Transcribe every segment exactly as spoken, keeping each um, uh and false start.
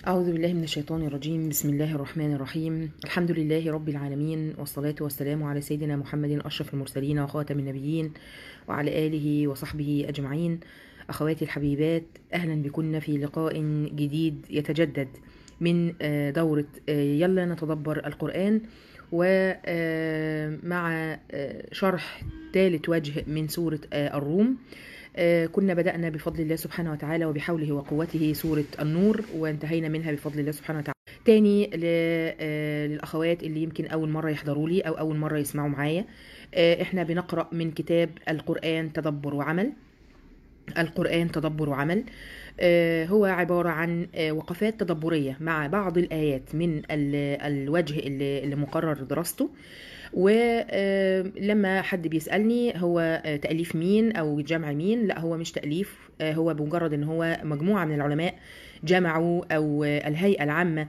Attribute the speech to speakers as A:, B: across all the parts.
A: أعوذ بالله من الشيطان الرجيم. بسم الله الرحمن الرحيم. الحمد لله رب العالمين، والصلاة والسلام على سيدنا محمد أشرف المرسلين وخاتم النبيين وعلى آله وصحبه أجمعين. أخواتي الحبيبات، أهلا بكن في لقاء جديد يتجدد من دورة يلا نتدبر القرآن، ومع شرح ثالث وجه من سورة الروم. كنا بدأنا بفضل الله سبحانه وتعالى وبحوله وقوته سورة النور، وانتهينا منها بفضل الله سبحانه وتعالى. تاني للأخوات اللي يمكن أول مرة يحضروا لي أو أول مرة يسمعوا معايا، احنا بنقرأ من كتاب القرآن تدبر وعمل. القرآن تدبر وعمل هو عبارة عن وقفات تدبرية مع بعض الآيات من الوجه اللي مقرر دراسته. ولما حد بيسألني هو تأليف مين أو جمع مين، لا هو مش تأليف، هو بمجرد ان هو مجموعة من العلماء جمعوا، أو الهيئة العامة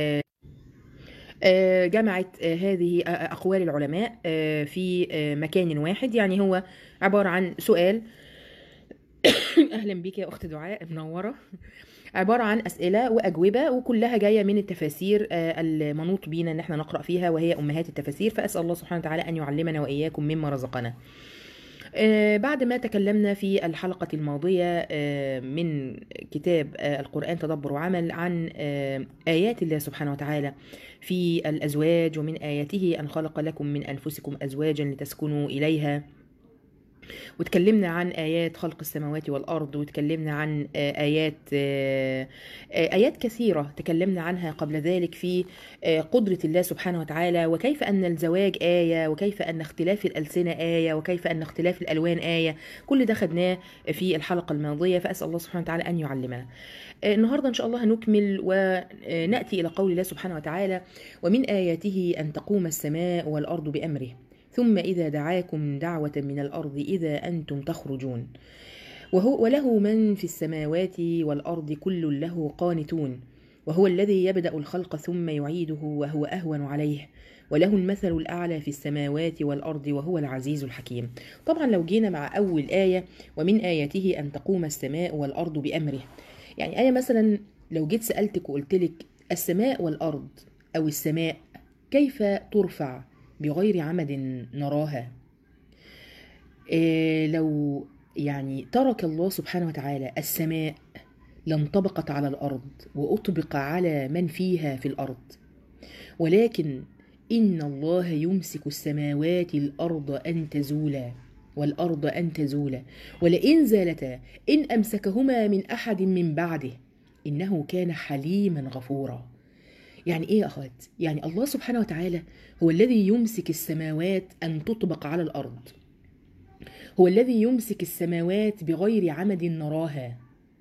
A: جمعت هذه أقوال العلماء في مكان واحد. يعني هو عبارة عن سؤال أهلا بك يا أخت دعاء، منورة. عبارة عن أسئلة وأجوبة، وكلها جاية من التفاسير المنوط بينا إن احنا نقرأ فيها، وهي أمهات التفاسير. فأسأل الله سبحانه وتعالى أن يعلمنا وإياكم مما رزقنا. بعد ما تكلمنا في الحلقة الماضية من كتاب القرآن تدبر وعمل عن آيات الله سبحانه وتعالى في الأزواج، ومن آياته أن خلق لكم من أنفسكم أزواجا لتسكنوا إليها، وتكلمنا عن آيات خلق السماوات والأرض، وتكلمنا عن آيات آيات كثيرة تكلمنا عنها قبل ذلك في قدرة الله سبحانه وتعالى، وكيف أن الزواج آية، وكيف أن اختلاف الألسنة آية، وكيف أن اختلاف الألوان آية. كل ده خدناه في الحلقة الماضية، فأسأل الله سبحانه وتعالى أن يعلمنا. النهاردة إن شاء الله هنكمل ونأتي إلى قول الله سبحانه وتعالى: ومن آياته أن تقوم السماء والأرض بأمره ثم إذا دعاكم دعوة من الأرض إذا أنتم تخرجون وهو وله من في السماوات والأرض كل له قانتون وهو الذي يبدأ الخلق ثم يعيده وهو أهون عليه وله المثل الأعلى في السماوات والأرض وهو العزيز الحكيم. طبعا لو جينا مع أول آية ومن آياته أن تقوم السماء والأرض بأمره، يعني آية مثلا لو جيت سألتك وقلتلك السماء والأرض أو السماء كيف ترفع بغير عمد نراها؟ إيه لو يعني ترك الله سبحانه وتعالى السماء لانطبقت على الأرض وأطبق على من فيها في الأرض، ولكن إن الله يمسك السماوات الأرض أن تزولا والأرض أن تزولا ولئن زالتا إن أمسكهما من أحد من بعده إنه كان حليما غفورا. يعني ايه يا اخوات؟ يعني الله سبحانه وتعالى هو الذي يمسك السماوات ان تطبق على الارض، هو الذي يمسك السماوات بغير عمد نراها،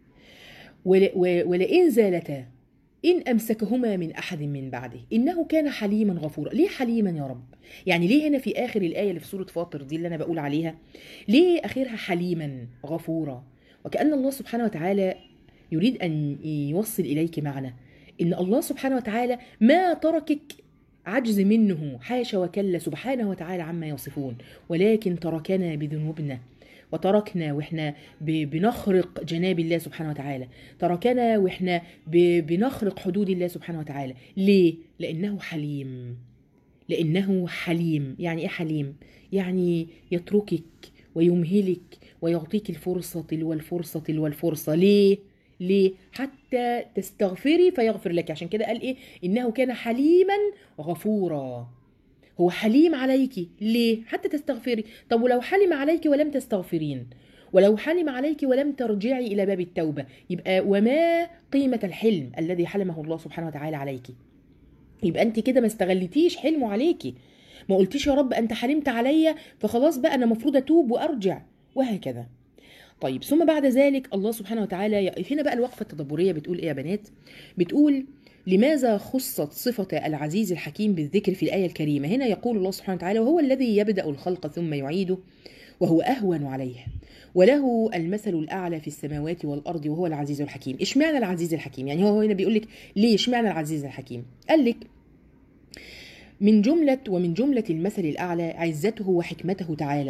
A: ولئن زالتا ان امسكهما من احد من بعده انه كان حليما غفورا. ليه حليما يا رب؟ يعني ليه هنا في اخر الايه اللي في سوره فاطر دي اللي انا بقول عليها، ليه اخرها حليما غفورا؟ وكأن الله سبحانه وتعالى يريد ان يوصل اليك معنى إن الله سبحانه وتعالى ما تركك عجز منه، حاشا وكلا سبحانه وتعالى عما يصفون، ولكن تركنا بذنوبنا، وتركنا وإحنا بنخرق جناب الله سبحانه وتعالى، تركنا وإحنا بنخرق حدود الله سبحانه وتعالى. ليه؟ لأنه حليم. لأنه حليم. يعني إيه حليم؟ يعني يتركك ويمهلك ويعطيك الفرصة تلو الفرصة تلو الفرصة. ليه؟ ليه؟ حتى تستغفري فيغفر لك. عشان كده قال ايه؟ انه كان حليما غفورا. هو حليم عليك ليه؟ حتى تستغفري. طب ولو حلم عليك ولم تستغفرين، ولو حلم عليك ولم ترجعي الى باب التوبة، يبقى وما قيمة الحلم الذي حلمه الله سبحانه وتعالى عليك؟ يبقى انت كده ما استغلتيش حلمه عليكي، ما قلتيش يا رب انت حلمت عليا فخلاص بقى انا مفروض اتوب وارجع، وهكذا. طيب ثم بعد ذلك الله سبحانه وتعالى هنا بقى الوقفة التدبرية بتقول ايه يا بنات؟ بتقول لماذا خصت صفة العزيز الحكيم بالذكر في الآية الكريمة؟ هنا يقول الله سبحانه وتعالى: وهو الذي يبدأ الخلق ثم يعيده وهو أهون عليه وله المثل الأعلى في السماوات والأرض وهو العزيز الحكيم. اشمعنى العزيز الحكيم؟ يعني هو هنا بيقول لك ليه اشمعنى العزيز الحكيم؟ قال لك من جملة ومن جملة المثل الأعلى عزته وحكمته تعالى،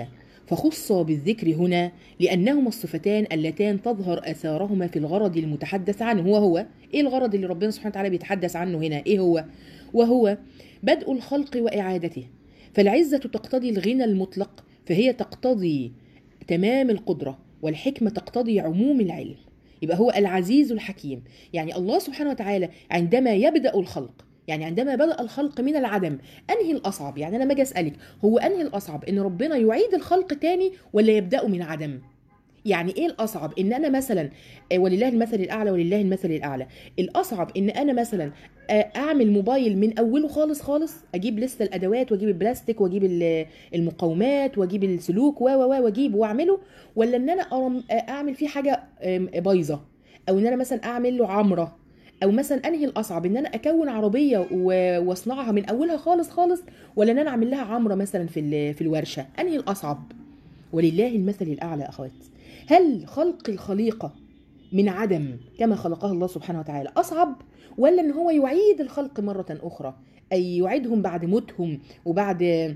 A: فخص بالذكر هنا لأنهما الصفتان اللتان تظهر آثارهما في الغرض المتحدث عنه. وهو إيه الغرض اللي ربنا سبحانه وتعالى بيتحدث عنه هنا؟ إيه هو؟ وهو بدء الخلق وإعادته. فالعزة تقتضي الغنى المطلق، فهي تقتضي تمام القدرة، والحكمة تقتضي عموم العلم. يبقى هو العزيز الحكيم. يعني الله سبحانه وتعالى عندما يبدأ الخلق، يعني عندما بدأ الخلق من العدم، أنهي الأصعب؟ يعني أنا ما أجي أسألك هو أنهي الأصعب، إن ربنا يعيد الخلق تاني ولا يبدأ من عدم؟ يعني ايه الاصعب؟ ان انا مثلا ولله المثل الاعلى ولله المثل الاعلى الاصعب ان انا مثلا اعمل موبايل من اوله خالص خالص، اجيب لسه الادوات واجيب البلاستيك واجيب المقاومات واجيب السلوك و و واجيب واعمله، ولا ان انا اعمل فيه حاجه بايظه، او ان انا مثلا اعمل له عمره، او مثلا انهي الاصعب ان انا اكون عربيه واصنعها من اولها خالص خالص، ولا ان انا اعمل لها عمره مثلا في في الورشه؟ انهي الاصعب؟ ولله المثل الاعلى اخوات. هل خلق الخليقة من عدم كما خلقها الله سبحانه وتعالى أصعب، ولا أن هو يعيد الخلق مرة أخرى، أي يعيدهم بعد موتهم وبعد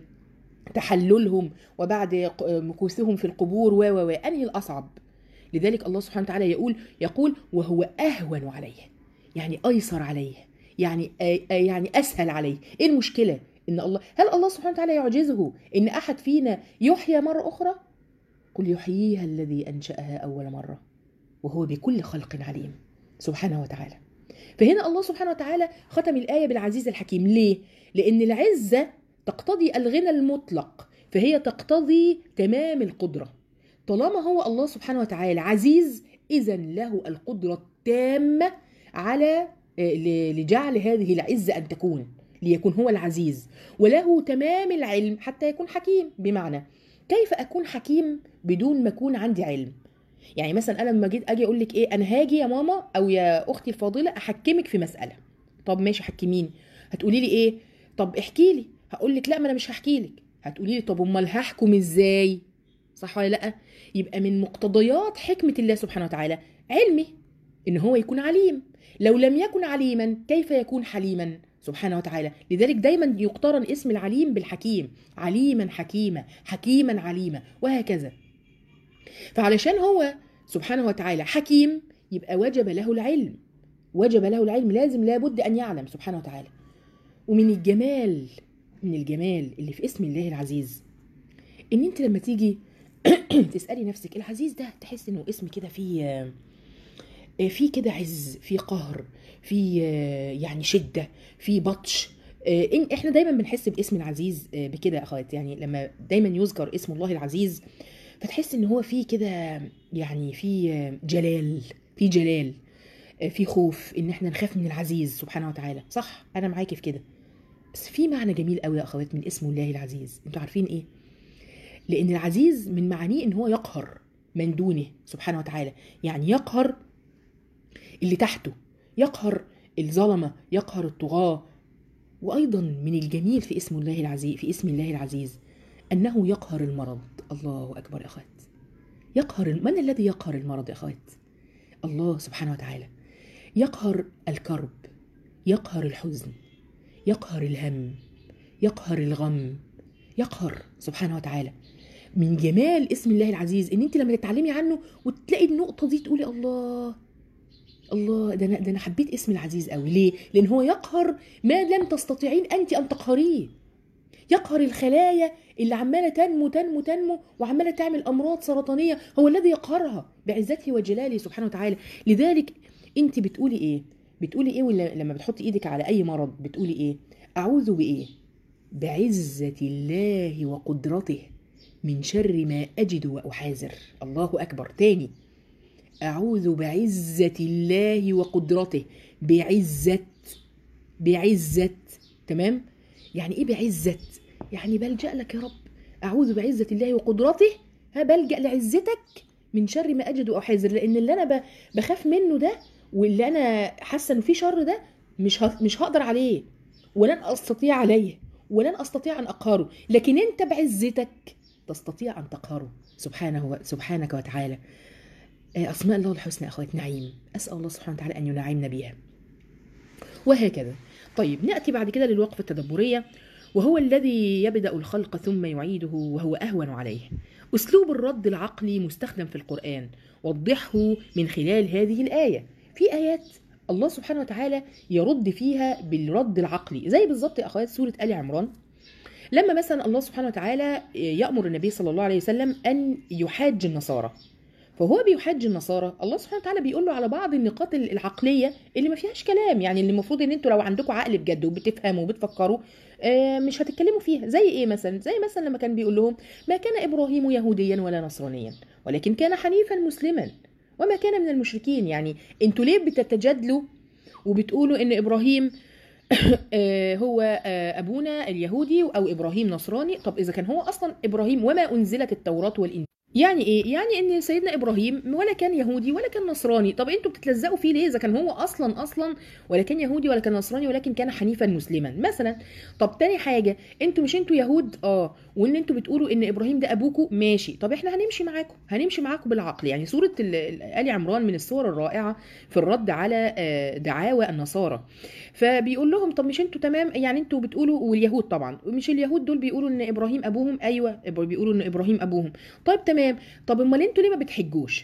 A: تحللهم وبعد مكوثهم في القبور و و أنهي الأصعب؟ لذلك الله سبحانه وتعالى يقول يقول وهو أهون عليه، يعني أيسر عليه، يعني يعني أسهل عليه. إيه المشكلة؟ إن الله هل الله سبحانه وتعالى يعجزه إن أحد فينا يحيى مرة أخرى؟ قل يحييها الذي أنشأها أول مرة وهو بكل خلق عليم سبحانه وتعالى. فهنا الله سبحانه وتعالى ختم الآية بالعزيز الحكيم. ليه؟ لأن العزة تقتضي الغنى المطلق، فهي تقتضي تمام القدرة. طالما هو الله سبحانه وتعالى عزيز، إذن له القدرة التامة على لجعل هذه العزة أن تكون، ليكون هو العزيز، وله تمام العلم حتى يكون حكيم. بمعنى كيف أكون حكيم بدون ما أكون عندي علم؟ يعني مثلا أنا لما جيت أجي أقول لك إيه، أنا هاجي يا ماما أو يا أختي الفاضلة أحكمك في مسألة. طب ماشي حكميني. هتقولي لي إيه؟ طب احكي لي. هقول لك لا ما أنا مش هحكي لك. هتقولي لي طب أمال هحكم إزاي؟ صح ولا لأ؟ يبقى من مقتضيات حكمة الله سبحانه وتعالى علمي، إن هو يكون عليم. لو لم يكن عليما كيف يكون حليما سبحانه وتعالى؟ لذلك دايما يقترن اسم العليم بالحكيم، عليما حكيما، حكيما عليما، وهكذا. فعلشان هو سبحانه وتعالى حكيم يبقى وجب له العلم، وجب له العلم، لازم لابد أن يعلم سبحانه وتعالى. ومن الجمال من الجمال اللي في اسم الله العزيز ان انت لما تيجي تسألي نفسك العزيز ده تحس انه اسم كده فيه في كده عز، في قهر، في يعني شدة، في بطش. احنا دايما بنحس باسم العزيز بكده يا اخوات. يعني لما دايما يذكر اسم الله العزيز فتحس ان هو فيه كده يعني في جلال، في جلال، في خوف، ان احنا نخاف من العزيز سبحانه وتعالى. صح، انا معاكي في كده. بس في معنى جميل قوي يا اخوات من اسم الله العزيز. انتوا عارفين ايه؟ لان العزيز من معانيه ان هو يقهر من دونه سبحانه وتعالى، يعني يقهر اللي تحته، يقهر الظلمة، يقهر الطغاة. وأيضا من الجميل في اسم الله العزيز في اسم الله العزيز أنه يقهر المرض. الله أكبر يا أخوات. يقهر من الذي يقهر المرض يا أخوات؟ الله سبحانه وتعالى. يقهر الكرب، يقهر الحزن، يقهر الهم، يقهر الغم، يقهر سبحانه وتعالى. من جمال اسم الله العزيز ان انت لما تتعلمي عنه وتلاقي النقطة دي تقولي الله الله، ده انا ده انا حبيت اسم العزيز قوي. ليه؟ لان هو يقهر ما لم تستطيعين انت ان تقهريه. يقهر الخلايا اللي عماله تنمو تنمو تنمو وعماله تعمل امراض سرطانيه، هو الذي يقهرها بعزته وجلاله سبحانه وتعالى. لذلك انت بتقولي ايه؟ بتقولي ايه ولا لما بتحطي ايدك على اي مرض بتقولي ايه؟ اعوذ بايه؟ بعزة الله وقدرته من شر ما اجد واحاذر. الله اكبر. تاني، أعوذ بعزة الله وقدرته، بعزة بعزة تمام؟ يعني إيه بعزة؟ يعني بلجأ لك يا رب. أعوذ بعزة الله وقدرته، ها بلجأ لعزتك من شر ما أجد وأحاذر. لأن اللي أنا بخاف منه ده واللي أنا حاسة إنه فيه شر ده مش مش هقدر عليه، ولن أستطيع عليه، ولن أستطيع أن أقهره. لكن أنت بعزتك تستطيع أن تقهره سبحانه سبحانك وتعالى. أسماء الله الحسنى أخوات نعيم، أسأل الله سبحانه وتعالى أن ينعمنا بها. وهكذا. طيب نأتي بعد كده للوقفة التدبرية، وهو الذي يبدأ الخلق ثم يعيده وهو أهون عليه. أسلوب الرد العقلي مستخدم في القرآن، وضحه من خلال هذه الآية. في آيات الله سبحانه وتعالى يرد فيها بالرد العقلي، زي بالظبط يا أخوات سورة آل عمران، لما مثلا الله سبحانه وتعالى يأمر النبي صلى الله عليه وسلم أن يحاج النصارى، فهو بيحاج النصارى، الله سبحانه وتعالى بيقول له على بعض النقاط العقليه اللي ما فيهاش كلام، يعني اللي المفروض ان انتوا لو عندكم عقل بجد وبتفهموا وبتفكروا آه، مش هتتكلموا فيها. زي ايه مثلا؟ زي مثلا لما كان بيقول لهم ما كان ابراهيم يهوديا ولا نصرانيا ولكن كان حنيفا مسلما وما كان من المشركين. يعني انتوا ليه بتتجادلوا وبتقولوا ان ابراهيم آه، هو آه، ابونا اليهودي او ابراهيم نصراني؟ طب اذا كان هو اصلا ابراهيم وما انزلت التوراه والانجيل، يعني ايه؟ يعني ان سيدنا ابراهيم ولا كان يهودي ولا كان نصراني. طب انتوا بتتلزقوا فيه ليه اذا كان هو اصلا اصلا ولا كان يهودي ولا كان نصراني ولكن كان حنيفا مسلما مثلا؟ طب تاني حاجه، انتوا مش انتوا يهود اه وان انتوا بتقولوا ان ابراهيم ده ابوكوا، ماشي، طب احنا هنمشي معاكم، هنمشي معاكم بالعقل. يعني سوره ال- ال- ال عمران من الصور الرائعه في الرد على آه، دعاوى النصارى. فبيقول لهم طب مش انتوا تمام، يعني انتوا بتقولوا، واليهود طبعا، مش اليهود دول بيقولوا ان ابراهيم ابوهم؟ ايوه بيقولوا ان ابراهيم ابوهم. طيب تمام، طب امال انتوا ليه ما بتحجوش؟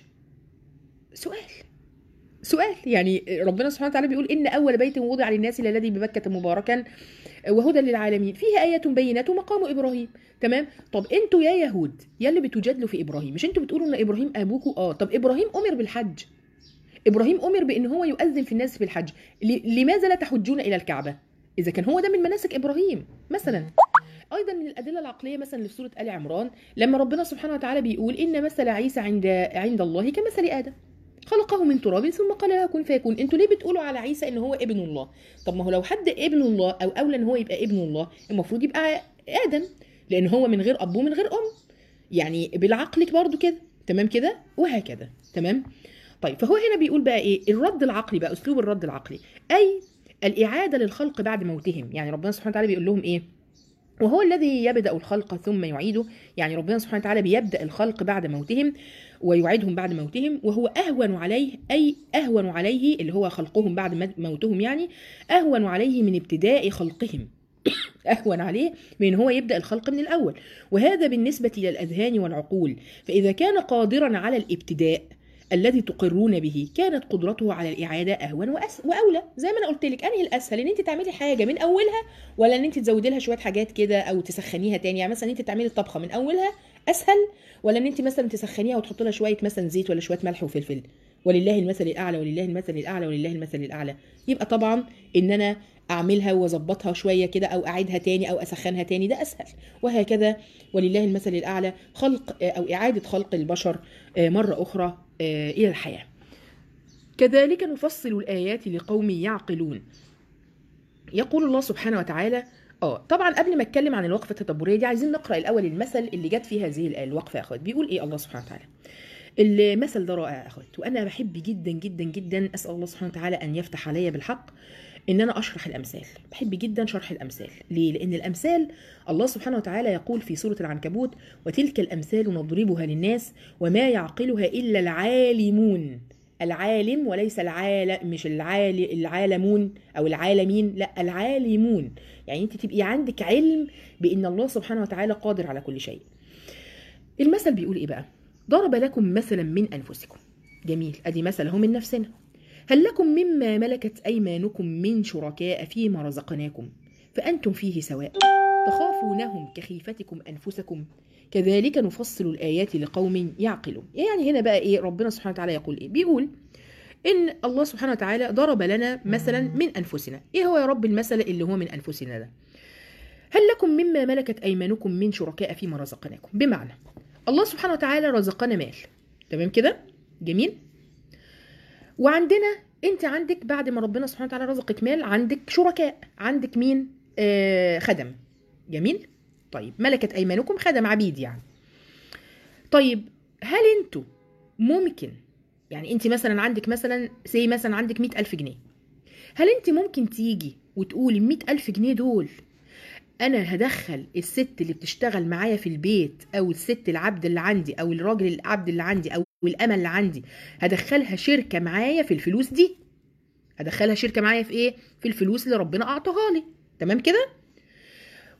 A: سؤال سؤال يعني ربنا سبحانه وتعالى بيقول ان اول بيت وضع للناس للذي ببكة مباركا وهدى للعالمين فيه ايات بينات مقام ابراهيم. تمام، طب انتوا يا يهود يا اللي بتجادلوا في ابراهيم، مش انتوا بتقولوا ان ابراهيم ابوكوا؟ اه طب ابراهيم امر بالحج، ابراهيم امر بان هو يؤذن في الناس في الحج، ل- لماذا لا تحجون الى الكعبه اذا كان هو ده من مناسك ابراهيم مثلا؟ ايضا من الادله العقليه مثلا اللي في سوره ال عمران لما ربنا سبحانه وتعالى بيقول ان مثل عيسى عند عند الله كمثل ادم خلقه من تراب ثم قال له كن فيكون. انتوا ليه بتقولوا على عيسى ان هو ابن الله؟ طب ما هو لو حد ابن الله او اولى ان هو يبقى ابن الله المفروض يبقى ادم، لان هو من غير اب ومن غير ام، يعني بالعقل برضو كده. تمام كده وهكذا. تمام. طيب فهو هنا بيقول بقى ايه الرد العقلي بقى، اسلوب الرد العقلي اي الاعاده للخلق بعد موتهم. يعني ربنا سبحانه وتعالى بيقول لهم ايه؟ وهو الذي يبدأ الخلق ثم يعيده. يعني ربنا سبحانه وتعالى بيبدأ الخلق بعد موتهم ويعيدهم بعد موتهم، وهو أهون عليه، أي أهون عليه اللي هو خلقهم بعد موتهم، يعني أهون عليه من ابتداء خلقهم، أهون عليه من هو يبدأ الخلق من الأول. وهذا بالنسبة إلى الأذهان والعقول، فإذا كان قادرا على الابتداء الذي تقرون به كانت قدرته على الإعادة أهون وأس... وأولى. زي ما أنا قلت لك، أنهي الأسهل؟ إن أنت تعملي حاجة من أولها ولا إن أنت تزودي لها شوية حاجات كده أو تسخنيها تاني؟ يعني مثلا أنت تعملي الطبخة من أولها أسهل، ولا إن أنت مثلا تسخنيها وتحط لها شوية مثلا زيت ولا شوية ملح وفلفل؟ ولله المثل الأعلى ولله المثل الأعلى ولله المثل الأعلى. يبقى طبعا إن أنا اعملها واظبطها شويه كده او اعيدها تاني او اسخنها تاني ده اسهل، وهكذا ولله المثل الاعلى خلق او اعاده خلق البشر مره اخرى الى الحياه. كذلك نفصل الايات لقوم يعقلون. يقول الله سبحانه وتعالى اه طبعا قبل ما اتكلم عن الوقفه التدبريه دي عايزين نقرا الاول المثل اللي جت في هذه الوقفه يا اخوات. بيقول ايه الله سبحانه وتعالى؟ المثل ده رائع يا اخوات، وانا بحب جدا جدا جدا اسال الله سبحانه وتعالى ان يفتح عليا بالحق ان انا اشرح الامثال. بحب جدا شرح الامثال. ليه؟ لان الامثال الله سبحانه وتعالى يقول في سوره العنكبوت وتلك الامثال نضربها للناس وما يعقلها الا العالمون. العالم وليس العالم، مش العال العالمون او العالمين، لا العالمون. يعني انت تبقي عندك علم بان الله سبحانه وتعالى قادر على كل شيء. المثل بيقول ايه بقى؟ ضرب لكم مثلا من انفسكم. جميل، ادي مثل اهو من نفسنا. هل لكم مما ملكت أيمانكم من شركاء فيما رزقناكم فأنتم فيه سواء تخافونهم كخيفتكم أنفسكم كذلك نفصل الآيات لقوم يعقلون. يعني هنا بقى إيه ربنا سبحانه وتعالى يقول إيه؟ بيقول إن الله سبحانه وتعالى ضرب لنا مثلا من أنفسنا. إيه هو يا رب المثل اللي هو من أنفسنا ده؟ هل لكم مما ملكت أيمانكم من شركاء فيما رزقناكم. بمعنى الله سبحانه وتعالى رزقنا مال، تمام كده؟ جميل. وعندنا انت عندك بعد ما ربنا سبحانه وتعالى رزقك مال عندك شركاء، عندك مين؟ آه خدم. جميل. طيب ملكت ايمانكم خدم، عبيد يعني. طيب هل انتوا ممكن، يعني انت مثلا عندك مثلا سي مثلا عندك مئة ألف جنيه، هل انت ممكن تيجي وتقولي مئة ألف جنيه دول انا هدخل الست اللي بتشتغل معايا في البيت او الست العبد اللي عندي او الراجل العبد اللي عندي او الامل اللي عندي هدخلها شركه معايا في الفلوس دي، هدخلها شركه معايا في ايه؟ في الفلوس اللي ربنا اعطاها لي. تمام كده؟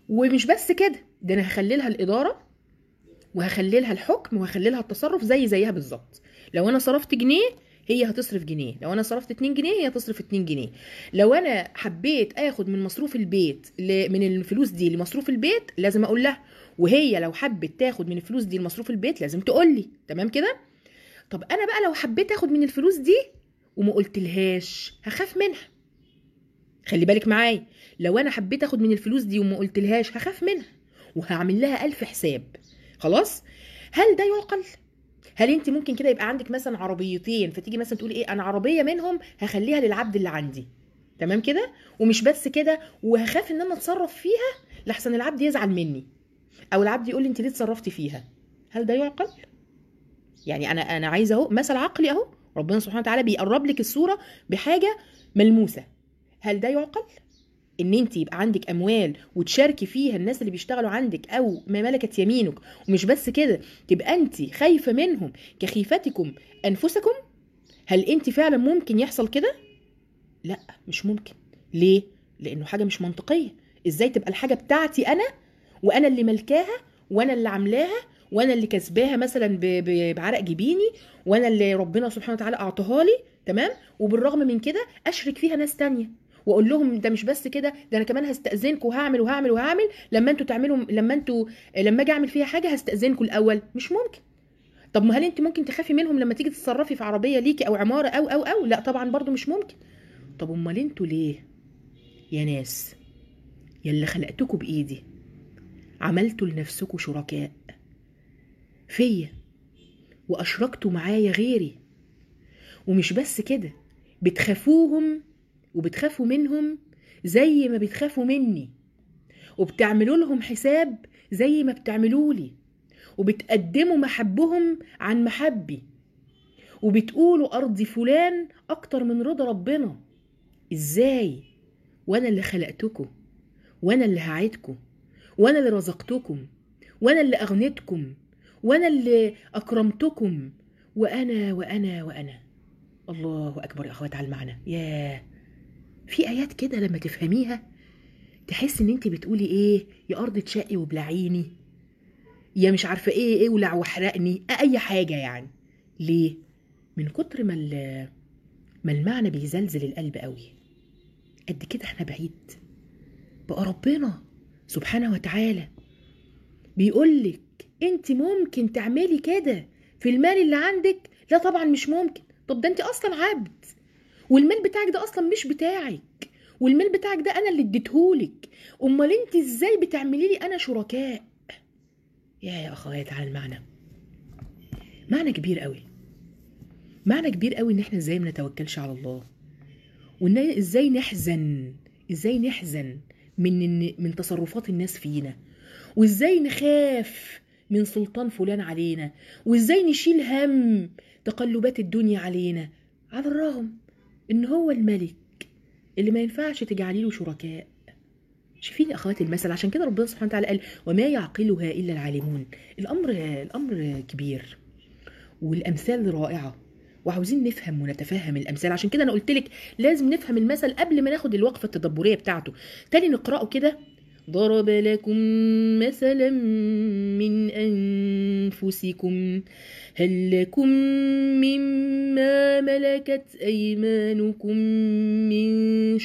A: ومش بس كده، ده انا هخلي لها الاداره وهخلي لها الحكم وهخلي لها التصرف زي زيها بالظبط. لو انا صرفت جنيه هي هتصرف جنيه، لو انا صرفت اتنين جنيه هي هتصرف اتنين جنيه. لو انا حبيت اخد من مصروف البيت ل... من الفلوس دي لمصروف البيت لازم اقول لها، وهي لو حبت تاخد من الفلوس دي لمصروف البيت لازم تقول لي. تمام كده؟ طب انا بقى لو حبيت اخد من الفلوس دي وما قلتلهاش هخاف منها. خلي بالك معايا، لو انا حبيت اخد من الفلوس دي وما قلتلهاش هخاف منها وهعمل لها الف حساب. خلاص؟ هل ده يعقل؟ هل انت ممكن كده يبقى عندك مثلا عربيتين، فتيجي مثلا تقولي ايه، انا عربيه منهم هخليها للعبد اللي عندي، تمام كده، ومش بس كده، وهخاف ان انا اتصرف فيها لحسن العبد يزعل مني او العبد يقول لي انت ليه اتصرفتي فيها؟ هل ده يعقل؟ يعني انا انا عايزه اهو مثل عقلي اهو، ربنا سبحانه وتعالى بيقرب لك الصوره بحاجه ملموسه. هل ده يعقل ان انت يبقى عندك اموال وتشاركي فيها الناس اللي بيشتغلوا عندك او ما ملكت يمينك، ومش بس كده تبقى انت خايفه منهم كخيفتكم انفسكم؟ هل انت فعلا ممكن يحصل كده؟ لا، مش ممكن. ليه؟ لانه حاجه مش منطقيه. ازاي تبقى الحاجه بتاعتي انا وانا اللي ملكاها وانا اللي عاملاها وانا اللي كسباها مثلا ب- ب- بعرق جبيني وانا اللي ربنا سبحانه وتعالى اعطاها لي، تمام، وبالرغم من كده اشرك فيها ناس تانية واقول لهم ده مش بس كده، ده انا كمان هستأذنكم وهعمل وهعمل وهعمل لما انتوا تعملوا، لما انتوا لما اجي اعمل فيها حاجه هستأذنكم الاول؟ مش ممكن. طب ما هل انت ممكن تخافي منهم لما تيجي تتصرفي في عربيه ليكي او عماره او او او لا طبعا برضو مش ممكن. طب امال انتوا ليه يا ناس يلي خلقتكم بايدي عملتوا لنفسكم شركاء فيا واشركتوا معايا غيري؟ ومش بس كده، بتخافوهم وبتخافوا منهم زي ما بتخافوا مني، وبتعملوا لهم حساب زي ما بتعملوا لي، وبتقدموا محبهم عن محبي، وبتقولوا ارضي فلان اكتر من رضا ربنا. ازاي وانا اللي خلقتكم وانا اللي هعيدكم وانا اللي رزقتكم وانا اللي اغنيتكم وانا اللي اكرمتكم وانا وانا وانا الله اكبر يا اخوات على المعنى. ياه، في ايات كده لما تفهميها تحس ان انت بتقولي ايه، يا ارض تشقي وبلعيني، يا مش عارفه ايه ايه ولع واحرقني، اي حاجه يعني. ليه؟ من كتر ما ما المعنى بيزلزل القلب قوي. قد كده احنا بعيد بقى. ربنا سبحانه وتعالى بيقولك انت ممكن تعملي كده في المال اللي عندك؟ لا طبعا مش ممكن. طب ده انت اصلا عبد، والمال بتاعك ده اصلا مش بتاعك، والمال بتاعك ده انا اللي اديتهولك، امال انت ازاي بتعملي لي انا شركاء؟ يا يا اخوات على المعنى، معنى كبير قوي، معنى كبير قوي ان احنا ازاي ما نتوكلش على الله، وان ازاي نحزن، ازاي نحزن من من تصرفات الناس فينا، وازاي نخاف من سلطان فلان علينا، وازاي نشيل هم تقلبات الدنيا علينا، على الرغم ان هو الملك اللي ما ينفعش تجعلي له شركاء. شايفين يا اخواتي المثل؟ عشان كده ربنا سبحانه وتعالى قال وما يعقلها الا العالمون. الامر الامر كبير والامثال رائعه، وعاوزين نفهم ونتفهم الامثال. عشان كده انا قلت لك لازم نفهم المثل قبل ما ناخد الوقفه التدبريه بتاعته. تاني نقراه كده. ضرب لكم مثلا من أنفسكم هل لكم مما ملكت أيمانكم من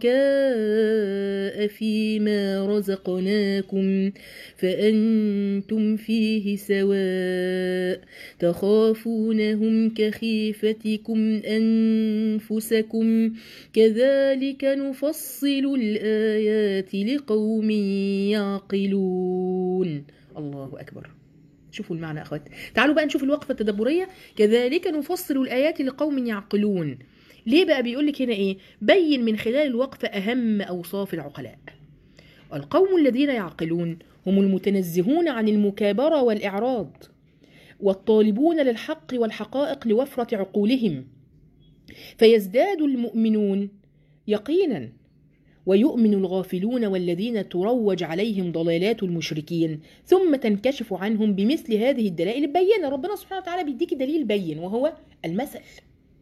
A: شركاء فيما رزقناكم فأنتم فيه سواء تخافونهم كخيفتكم أنفسكم كذلك نفصل الآيات لقوم يعقلون. الله أكبر. شوفوا المعنى أخوات. تعالوا بقى نشوف الوقفة التدبرية. كذلك نفصل الآيات لقوم يعقلون. ليه بقى بيقولك هنا إيه؟ بين من خلال الوقفة أهم أوصاف العقلاء. القوم الذين يعقلون هم المتنزهون عن المكابرة والإعراض، والطالبون للحق والحقائق لوفرة عقولهم، فيزداد المؤمنون يقينا ويؤمن الغافلون والذين تروج عليهم ضلالات المشركين ثم تنكشف عنهم بمثل هذه الدلائل البينة. ربنا سبحانه وتعالى بيديك دليل بين وهو المثل.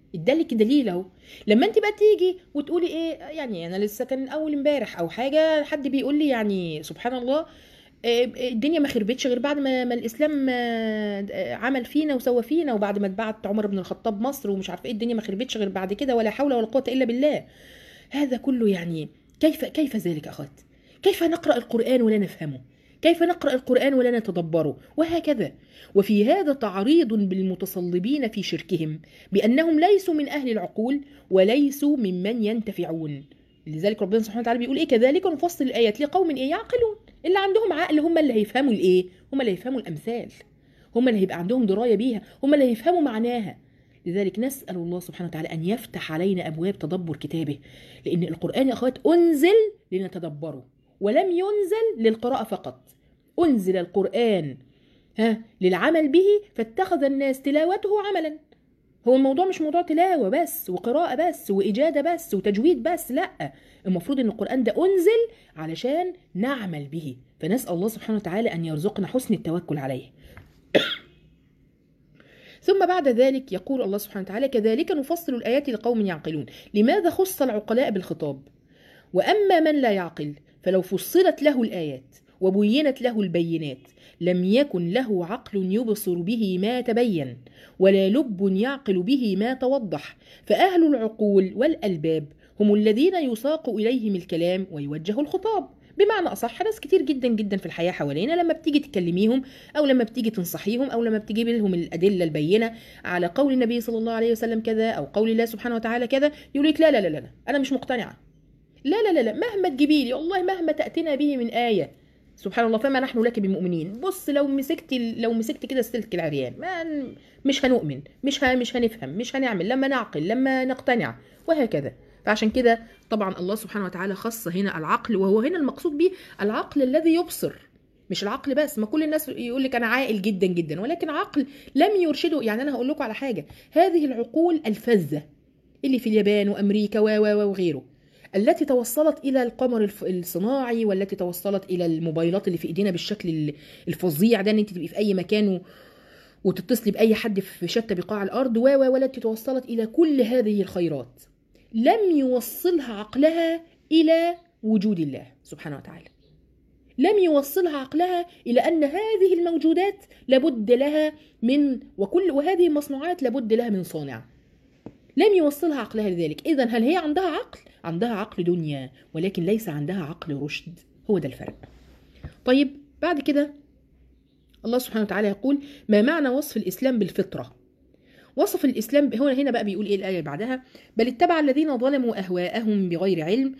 A: ادالك دليل اهو. لما انت بقى تيجي وتقولي ايه، يعني انا لسه كان اول امبارح او حاجه حد بيقول لي يعني سبحان الله، الدنيا ما خربتش غير بعد ما, ما الاسلام عمل فينا وسوى فينا، وبعد ما اتبعت عمر بن الخطاب مصر ومش عارف ايه، الدنيا ما خربتش غير بعد كده، ولا حول ولا قوه الا بالله. هذا كله يعني كيف كيف ذلك اخوات؟ كيف نقرا القران ولا نفهمه؟ كيف نقرا القران ولا نتدبره؟ وهكذا. وفي هذا تعريض بالمتصلبين في شركهم بانهم ليسوا من اهل العقول وليسوا ممن ينتفعون. لذلك ربنا سبحانه وتعالى بيقول ايه، كذلك نفصل الايات لقوم ايه يعقلون. اللي عندهم عقل هم اللي هيفهموا الايه، هم اللي هيفهموا الامثال، هم اللي هيبقى عندهم درايه بيها، هم اللي هيفهموا معناها. لذلك نسال الله سبحانه وتعالى ان يفتح علينا ابواب تدبر كتابه، لان القران يا اخوات انزل لنتدبره ولم ينزل للقراءه فقط. انزل القران ها للعمل به، فاتخذ الناس تلاوته عملا. هو الموضوع مش موضوع تلاوة بس وقراءة بس وإجادة بس وتجويد بس، لأ، المفروض ان القرآن ده أنزل علشان نعمل به. فنسأل الله سبحانه وتعالى أن يرزقنا حسن التوكل عليه. ثم بعد ذلك يقول الله سبحانه وتعالى كذلك نفصل الآيات لقوم يعقلون. لماذا خص العقلاء بالخطاب؟ وأما من لا يعقل فلو فصلت له الآيات وبينت له البينات لم يكن له عقل يبصر به ما تبين ولا لب يعقل به ما توضح. فأهل العقول والألباب هم الذين يساق إليهم الكلام ويوجه الخطاب. بمعنى أصح، ناس كتير جدا جدا في الحياة حوالينا لما بتيجي تكلميهم أو لما بتيجي تنصحيهم أو لما بتجيب لهم الأدلة البينة على قول النبي صلى الله عليه وسلم كذا أو قول الله سبحانه وتعالى كذا، يقول لك لا لا لا لا أنا مش مقتنعة، لا لا لا لا مهما تجيبي لي والله مهما تأتينا به من آية سبحان الله فما نحن لك بمؤمنين. بص لو مسكت لو مسكت كده السلك العريان ما مش هنؤمن، مش ه... مش هنفهم، مش هنعمل لما نعقل لما نقتنع، وهكذا. فعشان كده طبعا الله سبحانه وتعالى خص هنا العقل، وهو هنا المقصود به العقل الذي يبصر، مش العقل بس. ما كل الناس يقول لك انا عاقل جدا جدا، ولكن عقل لم يرشده. يعني انا هقول لكم على حاجه، هذه العقول الفذه اللي في اليابان وامريكا و و وغيره، التي توصلت الى القمر الصناعي والتي توصلت الى الموبايلات اللي في ايدينا بالشكل الفظيع ده، ان انت تبقي في اي مكان وتتصلي باي حد في شتى بقاع الارض و والتي توصلت الى كل هذه الخيرات، لم يوصلها عقلها الى وجود الله سبحانه وتعالى. لم يوصلها عقلها الى ان هذه الموجودات لابد لها من، وكل وهذه المصنوعات لابد لها من صانع. لم يوصلها عقلها لذلك. إذا هل هي عندها عقل؟ عندها عقل دنيا، ولكن ليس عندها عقل رشد. هو ده الفرق. طيب بعد كده الله سبحانه وتعالى يقول ما معنى وصف الإسلام بالفطرة؟ وصف الإسلام هنا هنا بقى بيقول إيه الآية اللي بعدها؟ بل اتبع الذين ظلموا أهواءهم بغير علم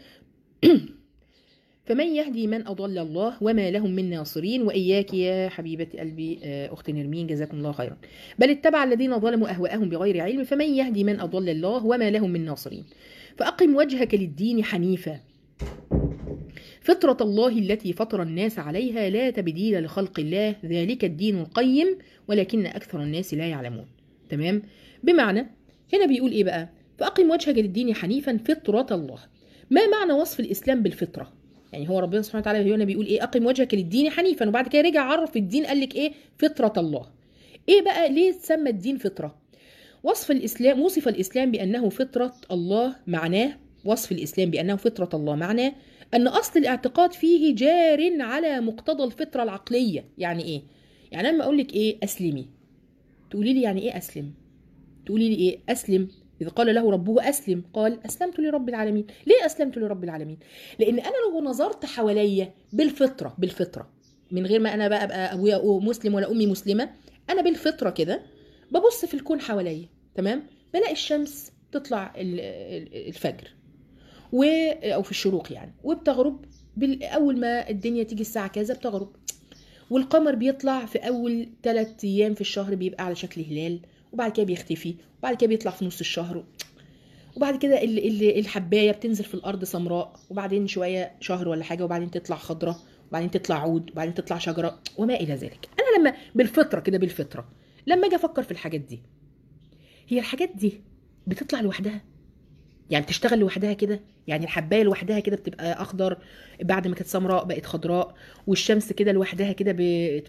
A: فمن يهدي من أضل الله وما لهم من ناصرين. وإياك يا حبيبة قلبي أخت نرمين جزاكم الله خيرا. بل اتبع الذين ظلموا أهواءهم بغير علم فمن يهدي من أضل الله وما لهم من ناصرين. فأقم وجهك للدين حنيفا فطرة الله التي فطر الناس عليها لا تبديل لخلق الله ذلك الدين القيم ولكن أكثر الناس لا يعلمون. تمام؟ بمعنى هنا بيقول إيه بقى؟ فأقم وجهك للدين حنيفا فطرة الله. ما معنى وصف الإسلام بالفطرة؟ يعني هو ربنا سبحانه وتعالى هنا بيقول ايه؟ اقم وجهك للدين حنيفا، وبعد كده رجع عرف الدين قال لك ايه؟ فطرة الله. ايه بقى ليه تسمى الدين فطرة؟ وصف الاسلام وصف الاسلام بانه فطرة الله، معناه وصف الاسلام بانه فطرة الله معناه ان اصل الاعتقاد فيه جار على مقتضى الفطرة العقلية. يعني ايه؟ يعني لما اقول لك ايه؟ اسلمي، تقولي لي يعني ايه اسلم؟ تقولي لي ايه؟ اسلم إذ قال له ربه أسلم قال أسلمت لرب العالمين. ليه أسلمت لرب العالمين؟ لأن أنا لو نظرت حواليا بالفطرة بالفطرة من غير ما أنا بقى أبقى أبويا مسلم ولا أمي مسلمة، أنا بالفطرة كده ببص في الكون حواليا، تمام؟ بلاقي الشمس تطلع الفجر و أو في الشروق يعني، وبتغرب أول ما الدنيا تيجي الساعة كذا بتغرب، والقمر بيطلع في أول ثلاث أيام في الشهر بيبقى على شكل هلال، وبعد كده بيختفي، وبعد كده بيطلع في نص الشهر، وبعد كده الحبايه بتنزل في الارض سمراء، وبعدين شويه شهر ولا حاجه وبعدين تطلع خضراء، وبعدين تطلع عود، وبعدين تطلع شجره وما الى ذلك. انا لما بالفطره كده بالفطره لما اجي افكر في الحاجات دي، هي الحاجات دي بتطلع لوحدها؟ يعني بتشتغل لوحدها كده؟ يعني الحبايه لوحدها كده بتبقى اخضر بعد ما كانت سمراء بقت خضراء، والشمس كده لوحدها كده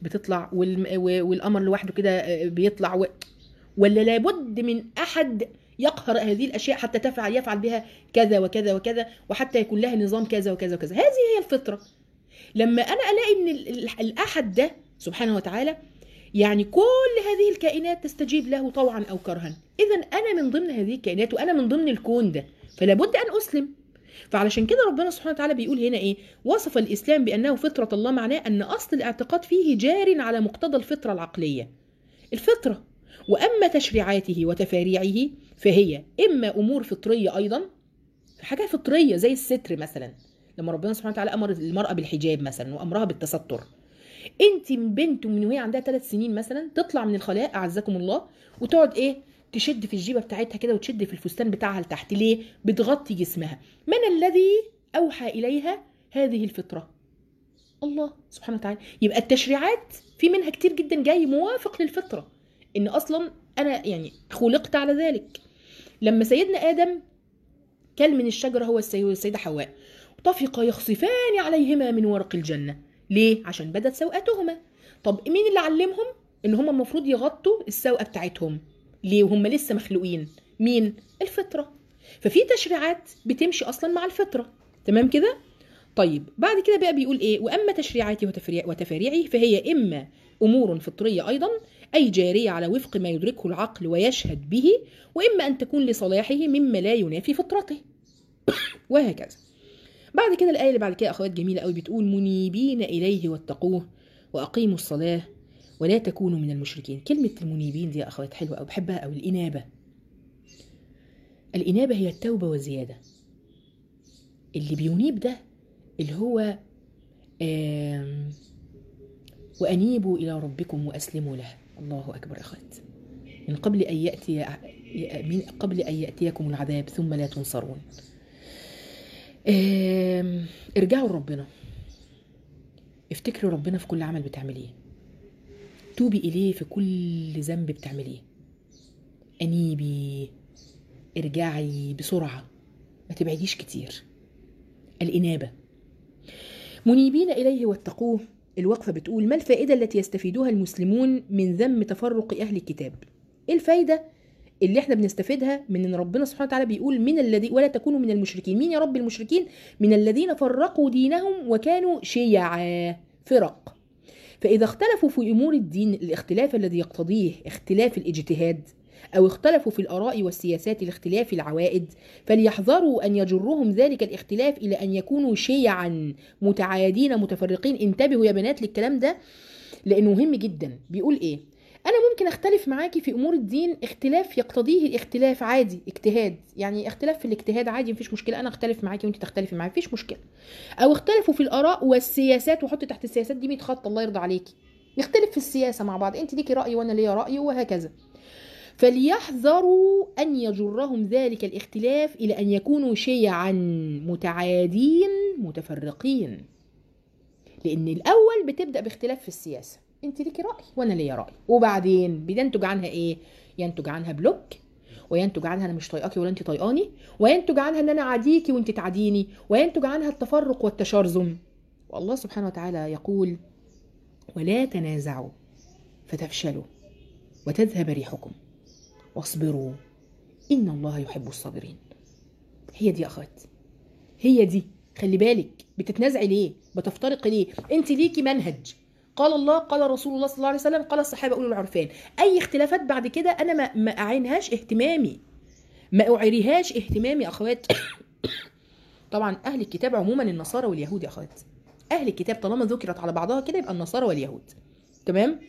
A: بتطلع، والقمر لوحده كده بيطلع و... ولا لابد من احد يقهر هذه الاشياء حتى تفعل يفعل بها كذا وكذا وكذا، وحتى يكون لها نظام كذا وكذا وكذا. هذه هي الفطره. لما انا الاقي ان الاحد ده سبحانه وتعالى يعني كل هذه الكائنات تستجيب له طوعا او كرها، اذا انا من ضمن هذه الكائنات وانا من ضمن الكون ده، فلا بد ان اسلم. فعلشان كده ربنا سبحانه وتعالى بيقول هنا ايه؟ وصف الاسلام بانه فطره الله، معناه ان اصل الاعتقاد فيه جار على مقتضى الفطره العقليه، الفطره. واما تشريعاته وتفاريعه فهي اما امور فطريه، ايضا حاجه فطريه زي الستر مثلا، لما ربنا سبحانه وتعالى امر المراه بالحجاب مثلا وامرها بالتستر. انت بنت من وهي عندها ثلاث سنين مثلا تطلع من الخلاء اعزكم الله وتقعد ايه؟ تشد في الجيبه بتاعتها كده وتشد في الفستان بتاعها لتحت. ليه؟ بتغطي جسمها. من الذي اوحى اليها هذه الفطره؟ الله سبحانه وتعالى. يبقى التشريعات في منها كتير جدا جاي موافق للفطره، ان اصلا انا يعني خلقت على ذلك. لما سيدنا ادم كل من الشجره هو والسيده حواء، طفقا يخصفان عليهما من ورق الجنه. ليه؟ عشان بدت سوءتهما. طب مين اللي علمهم ان هم المفروض يغطوا السوءه بتاعتهم؟ ليه وهم لسه مخلوقين؟ مين؟ الفطره. ففي تشريعات بتمشي اصلا مع الفطره، تمام كده؟ طيب بعد كده بقى بيقول ايه؟ واما تشريعاته وتفاريعه فهي اما امور فطريه ايضا، اي جاريه على وفق ما يدركه العقل ويشهد به، واما ان تكون لصلاحه مما لا ينافي فطرته، وهكذا. بعد كده الايه اللي بعد كده اخوات جميله قوي، بتقول منيبين اليه واتقوه واقيموا الصلاه ولا تكونوا من المشركين. كلمه المنيبين دي يا اخوات حلوه قوي، بحبها قوي. الانابه، الانابه هي التوبه والزياده. اللي بينيب ده اللي هو آم وأنيبوا إلى ربكم وأسلموا له. الله أكبر يا أخوات. من قبل أن يأتي من قبل أن يأتيكم العذاب ثم لا تنصرون. ارجعوا لربنا، افتكروا ربنا في كل عمل بتعمليه، توبي إليه في كل ذنب بتعمليه، أنيبي، ارجعي بسرعة، ما تبعديش كتير. الإنابة. منيبين إليه واتقوه. الوقفة بتقول ما الفائدة التي يستفيدها المسلمون من ذم تفرق أهل الكتاب؟ إيه الفائدة اللي احنا بنستفيدها من ان ربنا سبحانه وتعالى بيقول من الذي ولا تكونوا من المشركين؟ مين يا رب المشركين؟ من الذين فرقوا دينهم وكانوا شيعا، فرق. فإذا اختلفوا في أمور الدين الاختلاف الذي يقتضيه اختلاف الاجتهاد، أو اختلفوا في الآراء والسياسات لاختلاف العوائد، فليحذروا أن يجرهم ذلك الاختلاف إلى أن يكونوا شيعا متعادين متفرقين. انتبهوا يا بنات للكلام ده لأنه مهم جدا. بيقول إيه؟ أنا ممكن أختلف معاكي في أمور الدين اختلاف يقتضيه الاختلاف، عادي، اجتهاد، يعني اختلاف في الاجتهاد عادي، مفيش مشكلة. أنا أختلف معاكي وأنت تختلفي معايا، مفيش مشكلة. أو اختلفوا في الآراء والسياسات، وحط تحت السياسات دي مية خط الله يرضى عليكي، نختلف في السياسة مع بعض، أنت ليكي رأي وأنا ليا رأي وهكذا. فليحذروا أن يجرهم ذلك الاختلاف إلى أن يكونوا شيعا متعادين متفرقين. لأن الأول بتبدأ باختلاف في السياسة، أنت ليكي رأي وأنا ليا رأي، وبعدين بينتج عنها إيه؟ ينتج عنها بلوك، وينتج عنها أنا مش طايقاكي ولا أنت طايقاني، وينتج عنها أن أنا عاديكي وأنت تعاديني، وينتج عنها التفرق والتشرذم. والله سبحانه وتعالى يقول ولا تنازعوا فتفشلوا وتذهب ريحكم واصبروا إن الله يحب الصابرين. هي دي يا أخوات، هي دي. خلي بالك، بتتنازعي ليه؟ بتفترقي ليه؟ أنت ليكي منهج، قال الله قال رسول الله صلى الله عليه وسلم قال الصحابة أولو العرفان. أي اختلافات بعد كده أنا ما, ما أعينهاش اهتمامي، ما أعيريهاش اهتمامي يا أخوات. طبعا أهل الكتاب عموما النصارى واليهود يا أخوات، أهل الكتاب طالما ذكرت على بعضها كده يبقى النصارى واليهود، تمام؟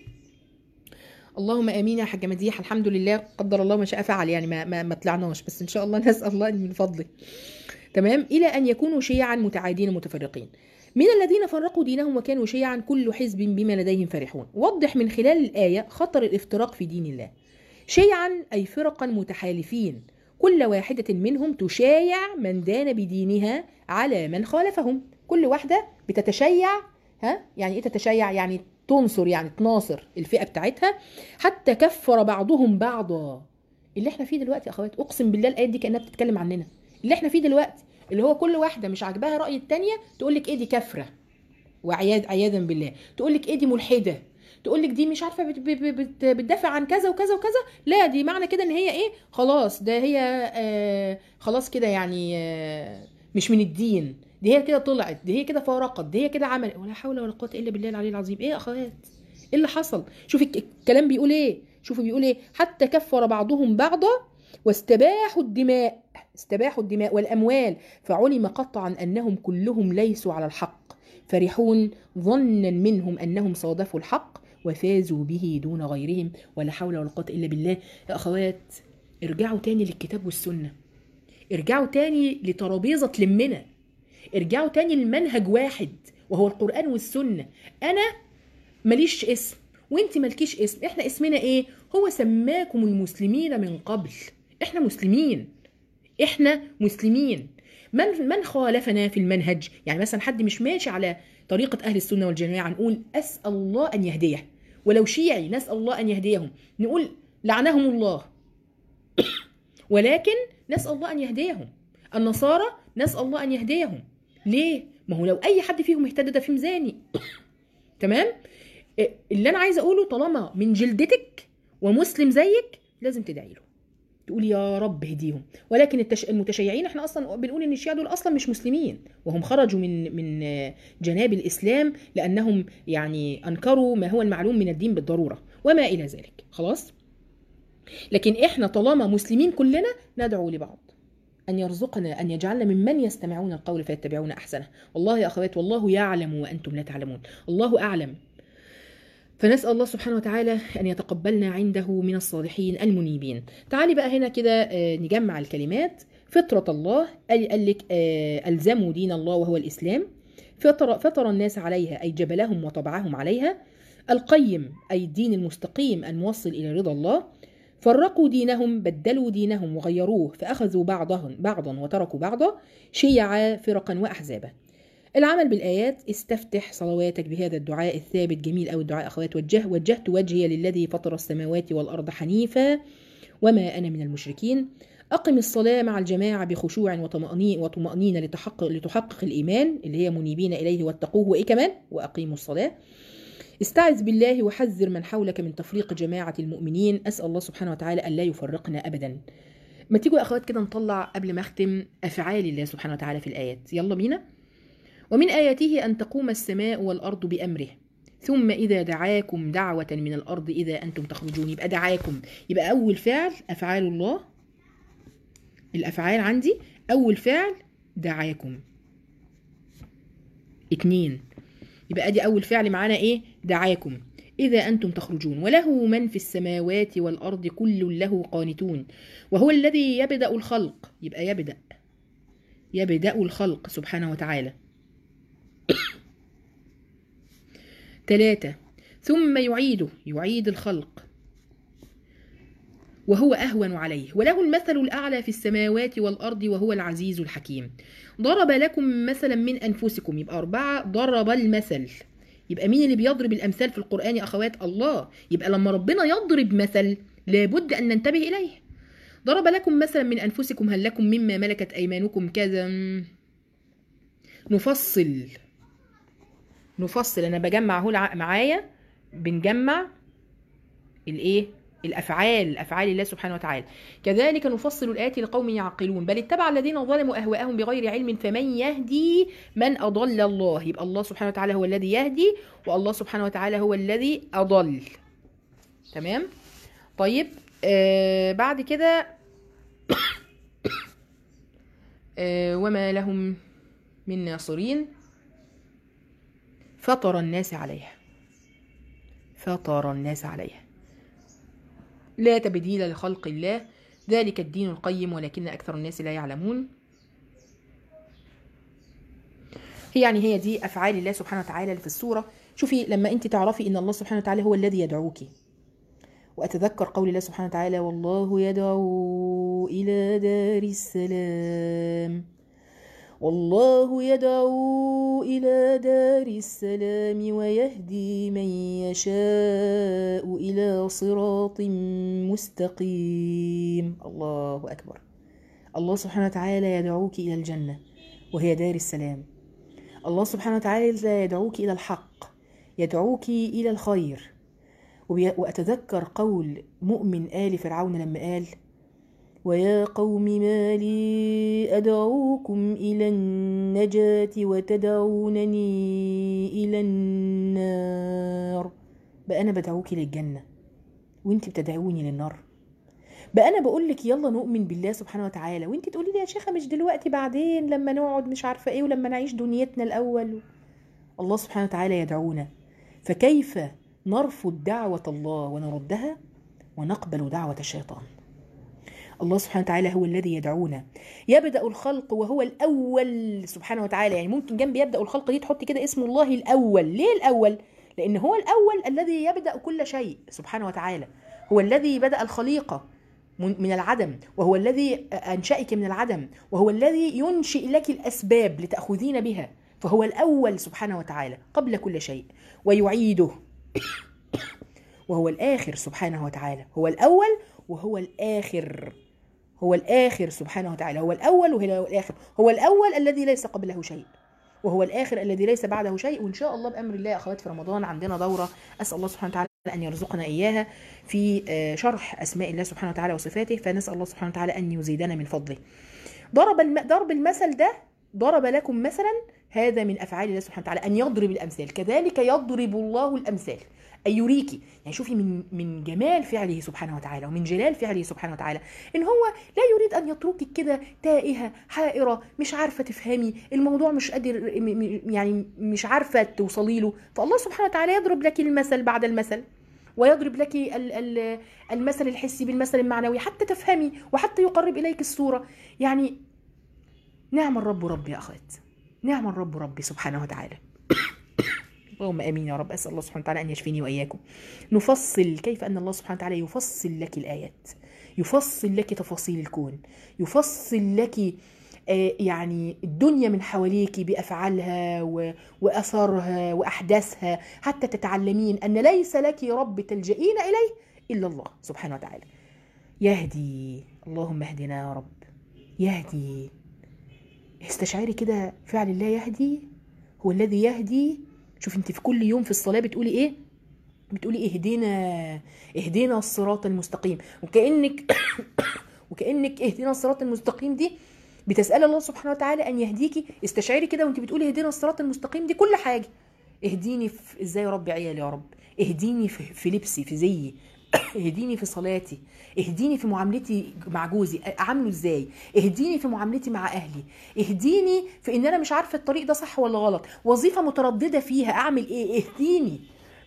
A: اللهم امين يا حاجه مديح. الحمد لله، قدر الله ما شاء فعل، يعني ما ما, ما طلعناش، بس ان شاء الله نسال الله من فضله، تمام. الى ان يكونوا شيعا متعادين متفرقين. من الذين فرقوا دينهم وكانوا شيعا كل حزب بما لديهم فرحون. وضح من خلال الايه خطر الافتراق في دين الله. شيعا اي فرقا متحالفين، كل واحده منهم تشايع من دان بدينها على من خالفهم. كل واحده بتتشيع، ها يعني ايه تتشيع؟ يعني تنصر، يعني تناصر الفئة بتاعتها، حتى كفر بعضهم بعضا. اللي احنا فيه دلوقتي يا اخوات، اقسم بالله الايات دي كانها بتتكلم عننا. اللي احنا فيه دلوقتي اللي هو كل واحده مش عاجباها راي التانيه تقول لك ايه دي كافره، وعياذ عياذا بالله، تقول لك ايه دي ملحده، تقول لك دي مش عارفه بت بت بت بتدافع عن كذا وكذا وكذا، لا دي معنى كده ان هي ايه، خلاص ده هي آه خلاص كده يعني آه مش من الدين، دي هي كده طلعت، دي هي كده فارقت، دي هي كده عملت. ولا حول ولا قوه الا بالله العلي العظيم. ايه يا اخوات، ايه اللي حصل؟ شوفي الكلام بيقول ايه، شوفي بيقول ايه، حتى كفر بعضهم بعضا واستباحوا الدماء، استباحوا الدماء والاموال، فعلم قطعا انهم كلهم ليسوا على الحق، فرحون ظنا منهم انهم صادفوا الحق وفازوا به دون غيرهم. ولا حول ولا قوه الا بالله. يا اخوات ارجعوا تاني للكتاب والسنه، ارجعوا تاني لترابيزه تلمنا، ارجعوا تاني لمنهج واحد وهو القران والسنه. انا ماليش اسم وانت مالكيش اسم، احنا اسمنا ايه؟ هو سماكم المسلمين من قبل، احنا مسلمين، احنا مسلمين. من من خالفنا في المنهج، يعني مثلا حد مش ماشي على طريقة أهل السنة والجماعة، نقول أسأل الله أن يهديه. ولو شيعي نسأل الله أن يهديهم، نقول لعنهم الله، ولكن نسأل الله أن يهديهم. النصارى نسأل الله أن يهديهم. ليه؟ ما هو لو أي حد فيهم اهتدى ده في ميزاني. تمام؟ اللي أنا عايزة أقوله، طالما من جلدتك ومسلم زيك لازم تدعي له، تقول يا رب اهديهم. ولكن التش... المتشيعين احنا اصلا بنقول ان الشيعة دول اصلا مش مسلمين، وهم خرجوا من من جناب الاسلام لانهم يعني انكروا ما هو المعلوم من الدين بالضرورة وما الى ذلك. خلاص، لكن احنا طالما مسلمين كلنا ندعو لبعض ان يرزقنا، ان يجعلنا ممن يستمعون القول فيتبعون احسنه. والله يا اخوات والله يعلم وانتم لا تعلمون، الله اعلم. فنسأل الله سبحانه وتعالى أن يتقبلنا عنده من الصالحين المنيبين. تعالي بقى هنا كده نجمع الكلمات. فطرة الله، قال لك ألزموا دين الله وهو الإسلام. فطر, فطر الناس عليها أي جبلهم وطبعهم عليها. القيم أي الدين المستقيم الموصل إلى رضا الله. فرقوا دينهم، بدلوا دينهم وغيروه، فأخذوا بعضهم بعضا وتركوا بعضا، شيعا فرقا وأحزابا. العمل بالآيات. استفتح صلواتك بهذا الدعاء الثابت، جميل أو الدعاء أخوات. وجه وجهت وجهي للذي فطر السماوات والأرض حنيفا وما أنا من المشركين. أقم الصلاة مع الجماعة بخشوع وطمأنينة لتحقق, لتحقق الإيمان اللي هي منيبين إليه واتقوه، وإيه كمان؟ وأقيموا الصلاة. استعذ بالله وحذر من حولك من تفريق جماعة المؤمنين. أسأل الله سبحانه وتعالى أن لا يفرقنا أبدا. ما تيجوا يا أخوات كده نطلع قبل ما أختم أفعال الله سبحانه وتعالى في الآيات، يلا بينا. ومن آياته أن تقوم السماء والأرض بأمره، ثم إذا دعاكم دعوة من الأرض إذا أنتم تخرجون. يبقى دعاكم، يبقى أول فعل أفعال الله، الأفعال عندي أول فعل دعاكم. اتنين، يبقى أدي أول فعل معانا إيه؟ دعاكم إذا أنتم تخرجون. وله من في السماوات والأرض كل له قانتون وهو الذي يبدأ الخلق. يبقى يبدأ يبدأ الخلق سبحانه وتعالى. ثلاثة، ثم يعيده، يعيد الخلق وهو أهون عليه. وله المثل الأعلى في السماوات والأرض وهو العزيز الحكيم. ضرب لكم مثلا من أنفسكم. يبقى أربعة، ضرب المثل. يبقى مين اللي بيضرب الأمثال في القرآن يا أخوات؟ الله. يبقى لما ربنا يضرب مثل لابد أن ننتبه إليه. ضرب لكم مثلا من أنفسكم هل لكم مما ملكت أيمانكم كذا. نفصل نفصل أنا بجمع اهو معايا، بنجمع الإيه؟ الأفعال، الأفعال الله سبحانه وتعالى. كذلك نفصل الآيات لقوم يعقلون. بل اتبع الذين ظلموا أهواءهم بغير علم فمن يهدي من أضل الله. يبقى الله سبحانه وتعالى هو الذي يهدي، والله سبحانه وتعالى هو الذي أضل. تمام؟ طيب آه بعد كده آه وما لهم من ناصرين. فطر الناس عليها، فطر الناس عليها، لا تبديل لخلق الله، ذلك الدين القيم ولكن أكثر الناس لا يعلمون. هي يعني هي دي أفعال الله سبحانه وتعالى اللي في السورة. شوفي لما أنت تعرفي إن الله سبحانه وتعالى هو الذي يدعوك، وأتذكر قول الله سبحانه وتعالى والله يدعو إلى دار السلام، والله يدعو إلى دار السلام ويهدي من يشاء إلى صراط مستقيم. الله أكبر. الله سبحانه وتعالى يدعوك إلى الجنة وهي دار السلام. الله سبحانه وتعالى يدعوك إلى الحق، يدعوك إلى الخير، وأتذكر قول مؤمن آل فرعون لما قال: ويا قوم ما لي أدعوكم إلى النجاة وتدعونني إلى النار. بقى أنا بدعوكي للجنة وانت بتدعوني للنار. بقى أنا بقولك يلا نؤمن بالله سبحانه وتعالى وانت تقولي لي يا شيخة مش دلوقتي، بعدين لما نقعد مش عارفة ايه ولما نعيش دنيتنا الأول. الله سبحانه وتعالى يدعونا، فكيف نرفض دعوة الله ونردها ونقبل دعوة الشيطان؟ الله سبحانه وتعالى هو الذي يدعونا، يبدأ الخلق وهو الأول سبحانه وتعالى. يعني ممكن جنب يبدأ الخلق دي تحط كده اسم الله الأول. ليه الأول؟ لأن هو الأول الذي يبدأ كل شيء سبحانه وتعالى، هو الذي بدأ الخليقة من العدم، وهو الذي أنشأك من العدم، وهو الذي ينشئ لك الأسباب لتأخذين بها، فهو الأول سبحانه وتعالى قبل كل شيء، ويعيده وهو الآخر سبحانه وتعالى. هو الأول وهو الآخر، هو الآخر سبحانه وتعالى، هو الأول وهو الآخر، هو الأول الذي ليس قبله شيء، وهو الآخر الذي ليس بعده شيء. وإن شاء الله بأمر الله أخوات في رمضان عندنا دورة أسأل الله سبحانه وتعالى أن يرزقنا إياها في شرح أسماء الله سبحانه وتعالى وصفاته، فنسأل الله سبحانه وتعالى أن يزيدنا من فضله. ضرب الم... ضرب المثل ده ضرب لكم مثلا، هذا من أفعال الله سبحانه وتعالى أن يضرب الأمثال، كذلك يضرب الله الأمثال، أي يريكي. يعني شوفي من من جمال فعله سبحانه وتعالى ومن جلال فعله سبحانه وتعالى إن هو لا يريد أن يتركك كده تائهة حائرة مش عارفة تفهمي الموضوع، مش قادر يعني مش عارفة توصلي له. فالله سبحانه وتعالى يضرب لك المثل بعد المثل، ويضرب لك المثل الحسي بالمثل المعنوي حتى تفهمي وحتى يقرب إليك الصورة. يعني نعم الرب ربي يا أخوات، نعم الرب ربي سبحانه وتعالى. اللهم امين يا رب. اسال الله سبحانه وتعالى ان يشفيني واياكم. نفصل كيف ان الله سبحانه وتعالى يفصل لك الايات، يفصل لك تفاصيل الكون، يفصل لك آه يعني الدنيا من حواليك بافعالها واثارها واحداثها، حتى تتعلمين ان ليس لك رب تلجئين اليه الا الله سبحانه وتعالى. يهدي، اللهم اهدنا يا رب. يهدي، استشعري كده فعل الله يهدي، هو الذي يهدي. شوف انت في كل يوم في الصلاة بتقولي ايه؟ بتقولي اهدنا اهدنا الصراط المستقيم، وكأنك وكأنك اهدنا الصراط المستقيم دي بتسأل الله سبحانه وتعالى ان يهديكي. استشعري كده وانت بتقولي اهدنا الصراط المستقيم دي كل حاجة. اهديني في ازاي ربي عيالي يا رب، اهديني في, في لبسي في زيي، اهديني في صلاتي، اهديني في معاملتي مع جوزي اعامله ازاي، اهديني في معاملتي مع اهلي، اهديني في ان انا مش عارفه الطريق ده صح ولا غلط، وظيفه متردده فيها اعمل ايه، اهديني.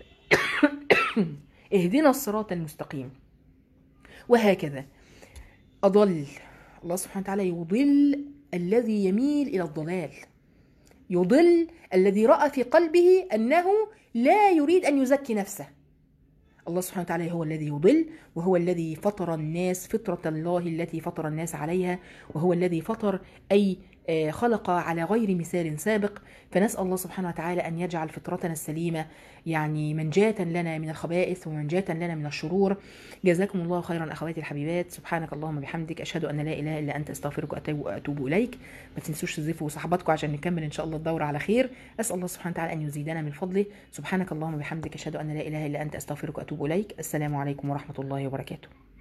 A: اهدنا الصراط المستقيم. وهكذا اضل الله سبحانه وتعالى، يضل الذي يميل الى الضلال، يضل الذي راى في قلبه انه لا يريد ان يزكي نفسه. الله سبحانه وتعالى هو الذي يضل، وهو الذي فطر الناس فطرة الله التي فطر الناس عليها، وهو الذي فطر أي خلق على غير مثال سابق. فنسأل الله سبحانه وتعالى أن يجعل فطرتنا السليمة يعني منجاة لنا من الخبائث ومنجاة لنا من الشرور. جزاكم الله خيرا أخواتي الحبيبات. سبحانك اللهم بحمدك، أشهد أن لا إله إلا أنت، أستغفرك وأتوب إليك. ما تنسوش تضيفوا صحباتكم عشان نكمل إن شاء الله الدورة على خير. أسأل الله سبحانه وتعالى أن يزيدنا من فضله. سبحانك اللهم بحمدك، أشهد أن لا إله إلا أنت، أستغفرك وأتوب إليك. السلام عليكم ورحمة الله وبركاته.